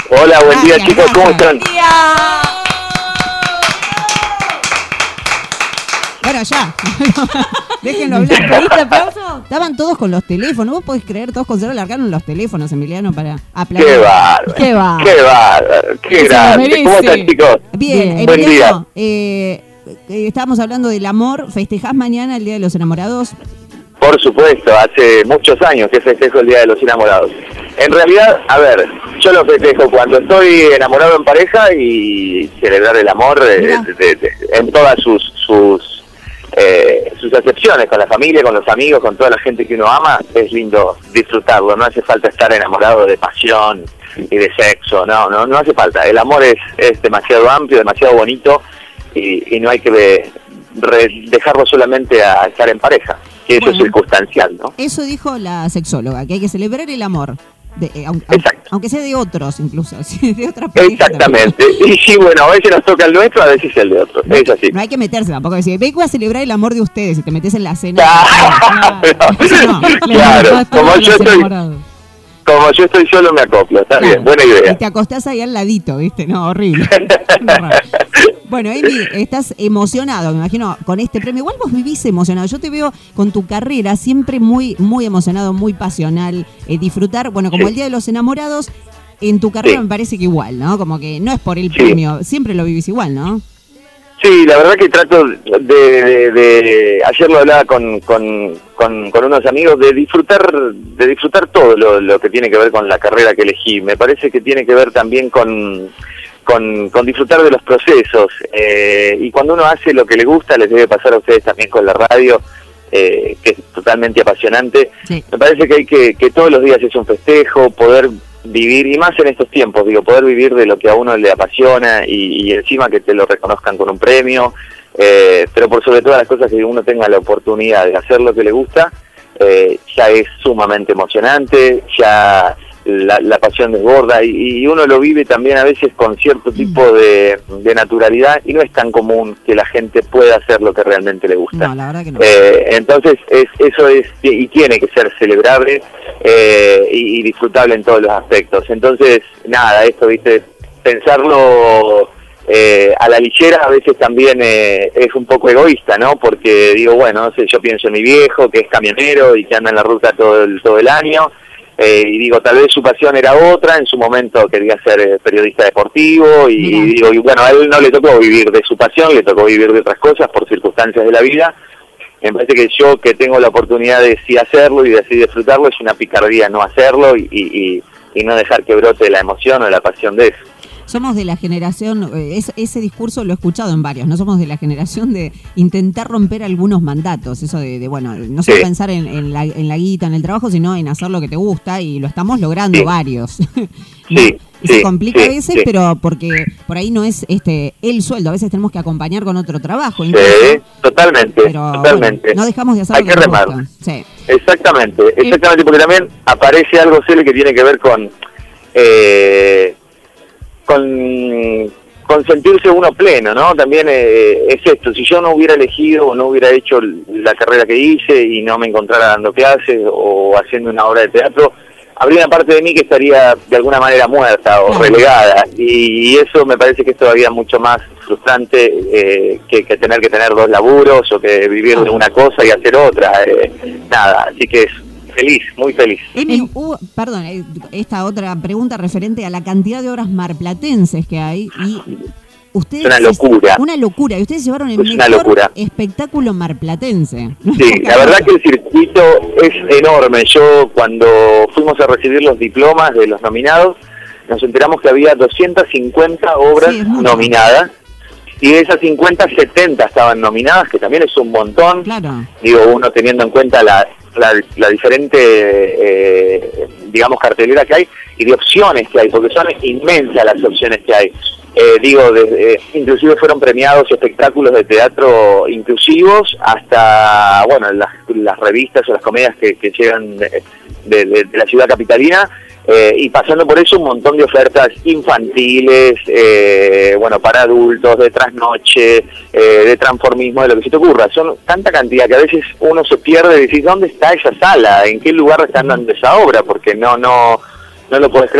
Hola, buen día, chicos, ¿cómo están? ¡Buen día! Bueno, ya. Déjenlo hablar. ¿Pediste aplauso? Estaban todos con los teléfonos. Vos podés creer, todos con cero largaron los teléfonos, Emiliano, para aplaudir. ¡Qué bárbaro! ¡Qué bárbaro! ¡Qué bárbaro! ¡Qué grande! ¿Cómo están, chicos? Bien, Buen Emiliano, estábamos hablando del amor. ¿Festejás mañana el Día de los Enamorados? Por supuesto, hace muchos años que festejo el Día de los Enamorados. En realidad, a ver, yo lo festejo cuando estoy enamorado en pareja y celebrar el amor en todas sus acepciones, con la familia, con los amigos, con toda la gente que uno ama. Es lindo disfrutarlo, no hace falta estar enamorado de pasión y de sexo, no hace falta. El amor es demasiado amplio, demasiado bonito y no hay que dejarlo solamente a estar en pareja, que eso es circunstancial, ¿no? Eso dijo la sexóloga, que hay que celebrar el amor. Aunque sea de otros, incluso, de otras parejas. Exactamente. Y sí, bueno, a veces nos toca el nuestro, a veces el de otro. Es así. No hay que meterse tampoco. Decir, vengo a celebrar el amor de ustedes y te metes en la cena. Claro, como yo estoy solo me acoplo. Está bien, buena idea. Y te acostás ahí al ladito, ¿viste? No, horrible. Bueno, Emi, estás emocionado, me imagino, con este premio. Igual vos vivís emocionado. Yo te veo con tu carrera siempre muy, muy emocionado, muy pasional. Disfrutar, bueno, como el Día de los Enamorados, en tu carrera me parece que igual, ¿no? Como que no es por el premio, siempre lo vivís igual, ¿no? Sí, la verdad que trato ayer lo hablaba con unos amigos, de disfrutar todo lo que tiene que ver con la carrera que elegí. Me parece que tiene que ver también con disfrutar de los procesos, y cuando uno hace lo que le gusta, les debe pasar a ustedes también con la radio, que es totalmente apasionante. Me parece que todos los días es un festejo, poder vivir, y más en estos tiempos, poder vivir de lo que a uno le apasiona y encima que te lo reconozcan con un premio, pero por sobre todas las cosas que uno tenga la oportunidad de hacer lo que le gusta, ya es sumamente emocionante, ya la pasión desborda y uno lo vive también a veces con cierto tipo de naturalidad, y no es tan común que la gente pueda hacer lo que realmente le gusta. No, la verdad que no. Entonces eso es y tiene que ser celebrable y disfrutable en todos los aspectos. Entonces, nada, esto, pensarlo a la ligera a veces también es un poco egoísta, ¿no? Porque digo, bueno, no sé, yo pienso en mi viejo, que es camionero y que anda en la ruta todo el año. Y digo, tal vez su pasión era otra, en su momento quería ser periodista deportivo y bueno, a él no le tocó vivir de su pasión, le tocó vivir de otras cosas por circunstancias de la vida. Me parece que yo, que tengo la oportunidad de sí hacerlo y de sí disfrutarlo, es una picardía no hacerlo y no dejar que brote la emoción o la pasión de eso. Somos de la generación, ese discurso lo he escuchado en varios, no somos de la generación de intentar romper algunos mandatos, eso de bueno, no solo pensar en la guita, en el trabajo, sino en hacer lo que te gusta, y lo estamos logrando varios. Y se complica a veces, pero porque por ahí no es el sueldo, a veces tenemos que acompañar con otro trabajo. Incluso, totalmente. Bueno, no dejamos de hacer lo que nos gusta. Exactamente, porque también aparece algo, Cele, que tiene que ver con sentirse uno pleno, ¿no? También es esto, si yo no hubiera elegido o no hubiera hecho la carrera que hice y no me encontrara dando clases o haciendo una obra de teatro, habría una parte de mí que estaría de alguna manera muerta o relegada, y eso me parece que es todavía mucho más frustrante que tener dos laburos o que vivir de una cosa y hacer otra, nada, así que es feliz, muy feliz. Perdón, esta otra pregunta referente a la cantidad de obras marplatenses que hay, y ustedes... Es una locura. Una locura, y ustedes llevaron el mejor espectáculo marplatense. Sí, la verdad que el circuito es enorme. Yo, cuando fuimos a recibir los diplomas de los nominados, nos enteramos que había 250 obras nominadas, y de esas 50, 70 estaban nominadas, que también es un montón. Claro. Uno teniendo en cuenta la diferente, cartelera que hay y de opciones que hay, porque son inmensas las opciones que hay. Inclusive fueron premiados espectáculos de teatro inclusivos, hasta, bueno, las revistas o las comedias que llegan de la ciudad capitalina, y pasando por eso un montón de ofertas infantiles, para adultos, de trasnoche, de transformismo, de lo que se te ocurra. Son tanta cantidad que a veces uno se pierde y decís, ¿dónde está esa sala? ¿En qué lugar están dando esa obra? Porque no lo puedes creer.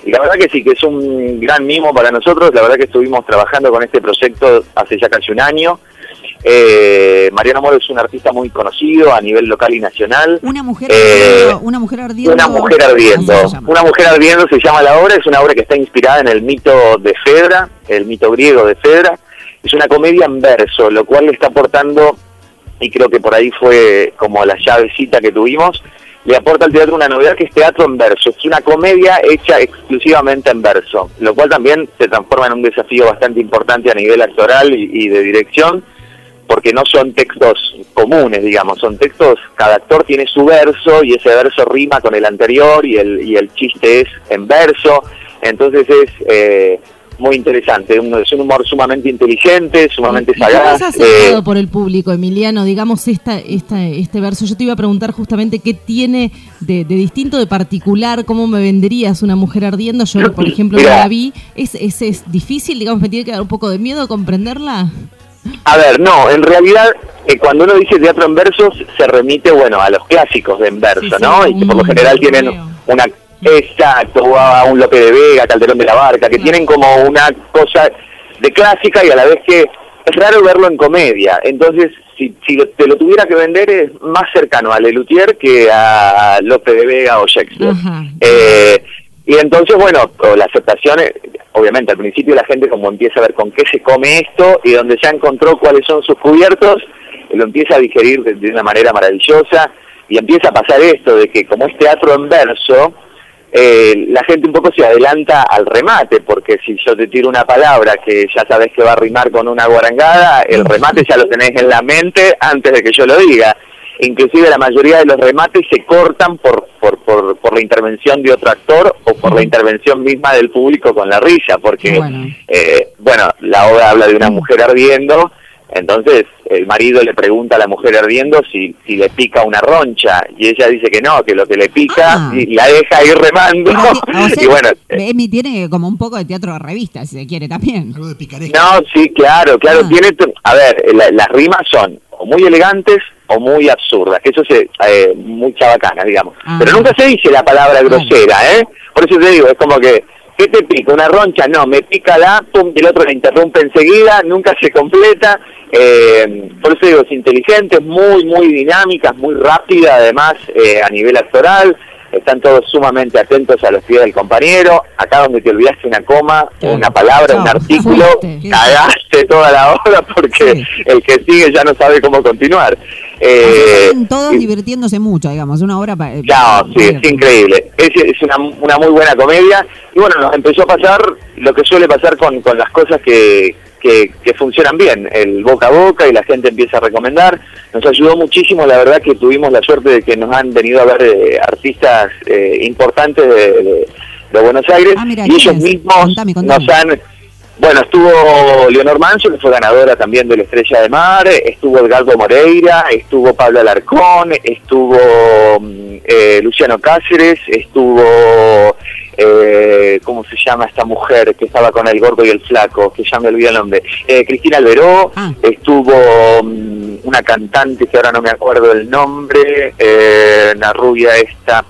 Y la verdad que sí, que es un gran mimo para nosotros. La verdad que estuvimos trabajando con este proyecto hace ya casi un año. Mariano Moro es un artista muy conocido a nivel local y nacional. Una mujer ardiendo. Una mujer ardiendo. Una mujer ardiendo se llama la obra. Es una obra que está inspirada en el mito de Fedra, el mito griego de Fedra. Es una comedia en verso, lo cual le está aportando, y creo que por ahí fue como la llavecita que tuvimos, le aporta al teatro una novedad que es teatro en verso. Es una comedia hecha exclusivamente en verso, lo cual también se transforma en un desafío bastante importante a nivel actoral y de dirección, porque no son textos comunes, digamos, son textos, cada actor tiene su verso y ese verso rima con el anterior y el chiste es en verso, entonces es muy interesante, es un humor sumamente inteligente, sumamente sagaz. ¿Cómo es aceptado por el público, Emiliano, digamos, este verso? Yo te iba a preguntar justamente qué tiene de distinto, de particular, cómo me venderías una mujer ardiendo. Yo, por ejemplo, no la vi. ¿Es difícil, digamos, me tiene que dar un poco de miedo comprenderla? A ver, no, en realidad cuando uno dice teatro en versos se remite, bueno, a los clásicos de en verso, sí, ¿no? Y que por lo general tienen una... Exacto, o a un Lope de Vega, Calderón de la Barca, que tienen como una cosa de clásica y a la vez que es raro verlo en comedia. Entonces, si te lo tuviera que vender, es más cercano a Lelutier que a Lope de Vega o Shakespeare. Y entonces, bueno, la aceptación, obviamente al principio la gente como empieza a ver con qué se come esto y donde ya encontró cuáles son sus cubiertos, lo empieza a digerir de una manera maravillosa y empieza a pasar esto de que como es teatro en verso, la gente un poco se adelanta al remate, porque si yo te tiro una palabra que ya sabes que va a rimar con una guarangada, el remate ya lo tenés en la mente antes de que yo lo diga. Inclusive la mayoría de los remates se cortan por la intervención de otro actor o por la intervención misma del público con la risa, porque bueno, la obra habla de una mujer ardiendo. Entonces el marido le pregunta a la mujer ardiendo si le pica una roncha y ella dice que no, que lo que le pica y la deja ir remando. Pero, o sea, y bueno, Emi tiene como un poco de teatro de revista, si se quiere también. Algo de picaresca. No, sí, claro, tiene, a ver, las rimas son o muy elegantes o muy absurdas, que eso es muy chabacana, digamos. Pero nunca se dice la palabra grosera, Por eso te digo, es como que ¿qué te pica? ¿Una roncha? No, me pica pum, y el otro la interrumpe enseguida, nunca se completa. Por eso digo, es inteligente, es muy dinámica, es muy rápida además a nivel actoral. Están todos sumamente atentos a los pies del compañero. Acá donde te olvidaste una coma, una palabra, un artículo, cagaste toda la obra porque el que sigue ya no sabe cómo continuar. Están todos divirtiéndose mucho, digamos, una obra para... sí, es increíble. Es una muy buena comedia. Y bueno, nos empezó a pasar lo que suele pasar con las cosas que funcionan bien, el boca a boca y la gente empieza a recomendar. Nos ayudó muchísimo, la verdad que tuvimos la suerte de que nos han venido a ver artistas importantes de Buenos Aires, y ellos mismos contame. Nos han... Bueno, estuvo Leonor Manso, que fue ganadora también de la Estrella de Mar, estuvo Edgardo Moreira, estuvo Pablo Alarcón, estuvo Luciano Cáceres, estuvo... ¿cómo se llama esta mujer que estaba con el gordo y el flaco? Que ya me olvidé el nombre. Cristina Alberó, estuvo una cantante que ahora no me acuerdo el nombre, una rubia esta,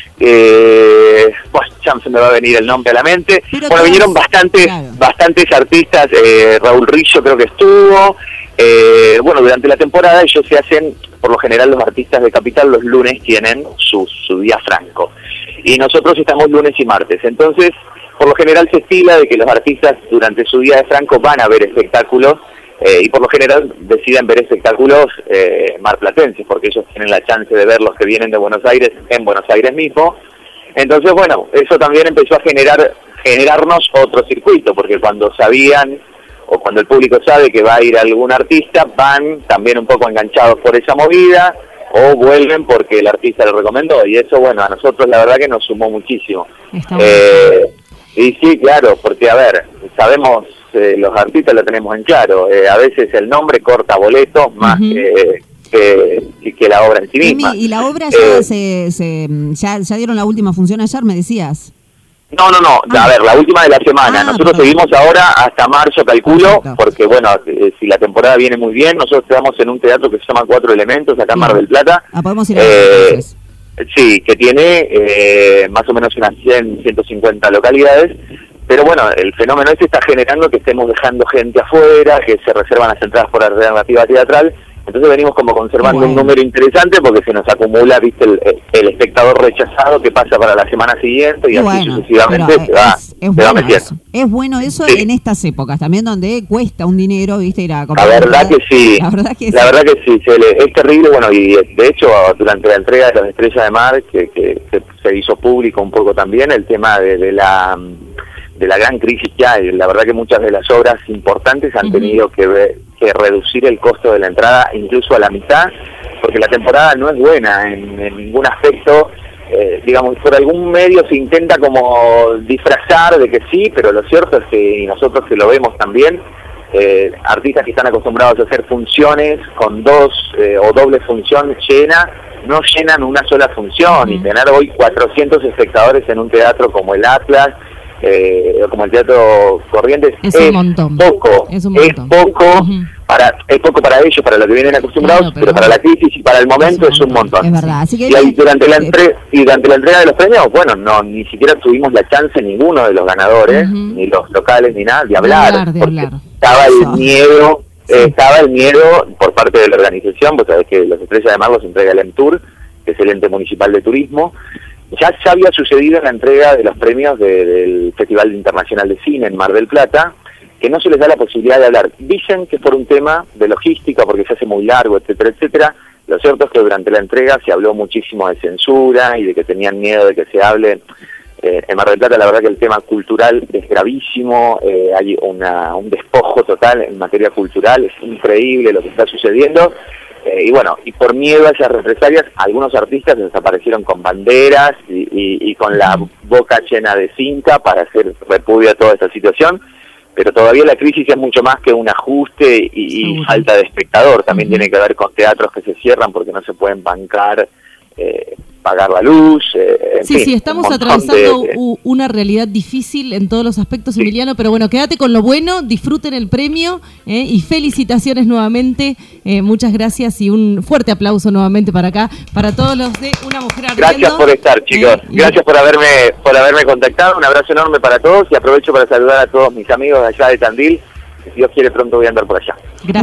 ya se me va a venir el nombre a la mente. Pero bueno, vinieron bastantes artistas, Raúl Rillo creo que estuvo. Bueno, durante la temporada ellos se hacen, por lo general los artistas de Capital los lunes tienen su día franco. Y nosotros estamos lunes y martes. Entonces, por lo general se estila de que los artistas durante su día de franco van a ver espectáculos y por lo general deciden ver espectáculos marplatenses, porque ellos tienen la chance de ver los que vienen de Buenos Aires en Buenos Aires mismo. Entonces, bueno, eso también empezó a generarnos otro circuito, porque cuando sabían o cuando el público sabe que va a ir algún artista, van también un poco enganchados por esa movida, o vuelven porque el artista lo recomendó, y eso, bueno, a nosotros la verdad que nos sumó muchísimo. Y sí, claro, porque, a ver, sabemos, los artistas lo tenemos en claro, a veces el nombre corta boletos más que la obra en sí misma. ¿Y la obra ya dieron la última función ayer, me decías? No, a ver, la última de la semana. Nosotros seguimos ahora hasta marzo, calculo, porque bueno, si la temporada viene muy bien, nosotros estamos en un teatro que se llama Cuatro Elementos, acá en Mar del Plata. Podemos ir a entonces. Sí, que tiene más o menos unas 150 localidades, pero bueno, el fenómeno está generando que estemos dejando gente afuera, que se reservan las entradas por alternativa teatral. Entonces venimos como conservando un número interesante porque se nos acumula, viste, el espectador rechazado que pasa para la semana siguiente y así sucesivamente se va metiendo. Es bueno eso en estas épocas también, donde cuesta un dinero, viste, ir a comprar. La verdad que sí, es terrible. Bueno, y de hecho durante la entrega de las Estrellas de Mar, que se hizo público un poco también, el tema de la gran crisis que hay. La verdad que muchas de las obras importantes han tenido que reducir el costo de la entrada incluso a la mitad, porque la temporada no es buena en ningún aspecto. Digamos, por algún medio se intenta como disfrazar de que sí, pero lo cierto es que, y nosotros que lo vemos también, artistas que están acostumbrados a hacer funciones con dos o doble función llena, no llenan una sola función, y tener hoy 400 espectadores en un teatro como el Atlas, como el Teatro Corrientes, es un montón. Poco, es poco para ellos, para lo que vienen acostumbrados, pero para la crisis y para el momento es un montón. Es verdad. Así que y durante la entrega de los premios, bueno, ni siquiera tuvimos la chance ninguno de los ganadores, ni los locales, ni nada, de hablar. Estaba el miedo. Estaba el miedo por parte de la organización. Vos sabés que las Estrellas de Mar los entrega el EMTUR, que es el ente municipal de turismo. Ya había sucedido en la entrega de los premios del Festival Internacional de Cine en Mar del Plata, que no se les da la posibilidad de hablar. Dicen que es por un tema de logística, porque se hace muy largo, etcétera, etcétera. Lo cierto es que durante la entrega se habló muchísimo de censura y de que tenían miedo de que se hable. En Mar del Plata la verdad que el tema cultural es gravísimo, hay un despojo total en materia cultural, es increíble lo que está sucediendo. Y bueno, y por miedo a esas represalias, algunos artistas desaparecieron con banderas y con la boca llena de cinta para hacer repudio a toda esta situación, pero todavía la crisis es mucho más que un ajuste y falta de espectador. También tiene que ver con teatros que se cierran porque no se pueden bancar, pagar la luz. Sí, estamos atravesando una realidad difícil en todos los aspectos, Emiliano, pero bueno, quédate con lo bueno, disfruten el premio y felicitaciones nuevamente. Muchas gracias y un fuerte aplauso nuevamente para acá, para todos los de Una Mujer Ardiendo. Gracias por estar, chicos. Gracias por haberme contactado. Un abrazo enorme para todos y aprovecho para saludar a todos mis amigos de allá de Tandil. Si Dios quiere, pronto voy a andar por allá. Gracias.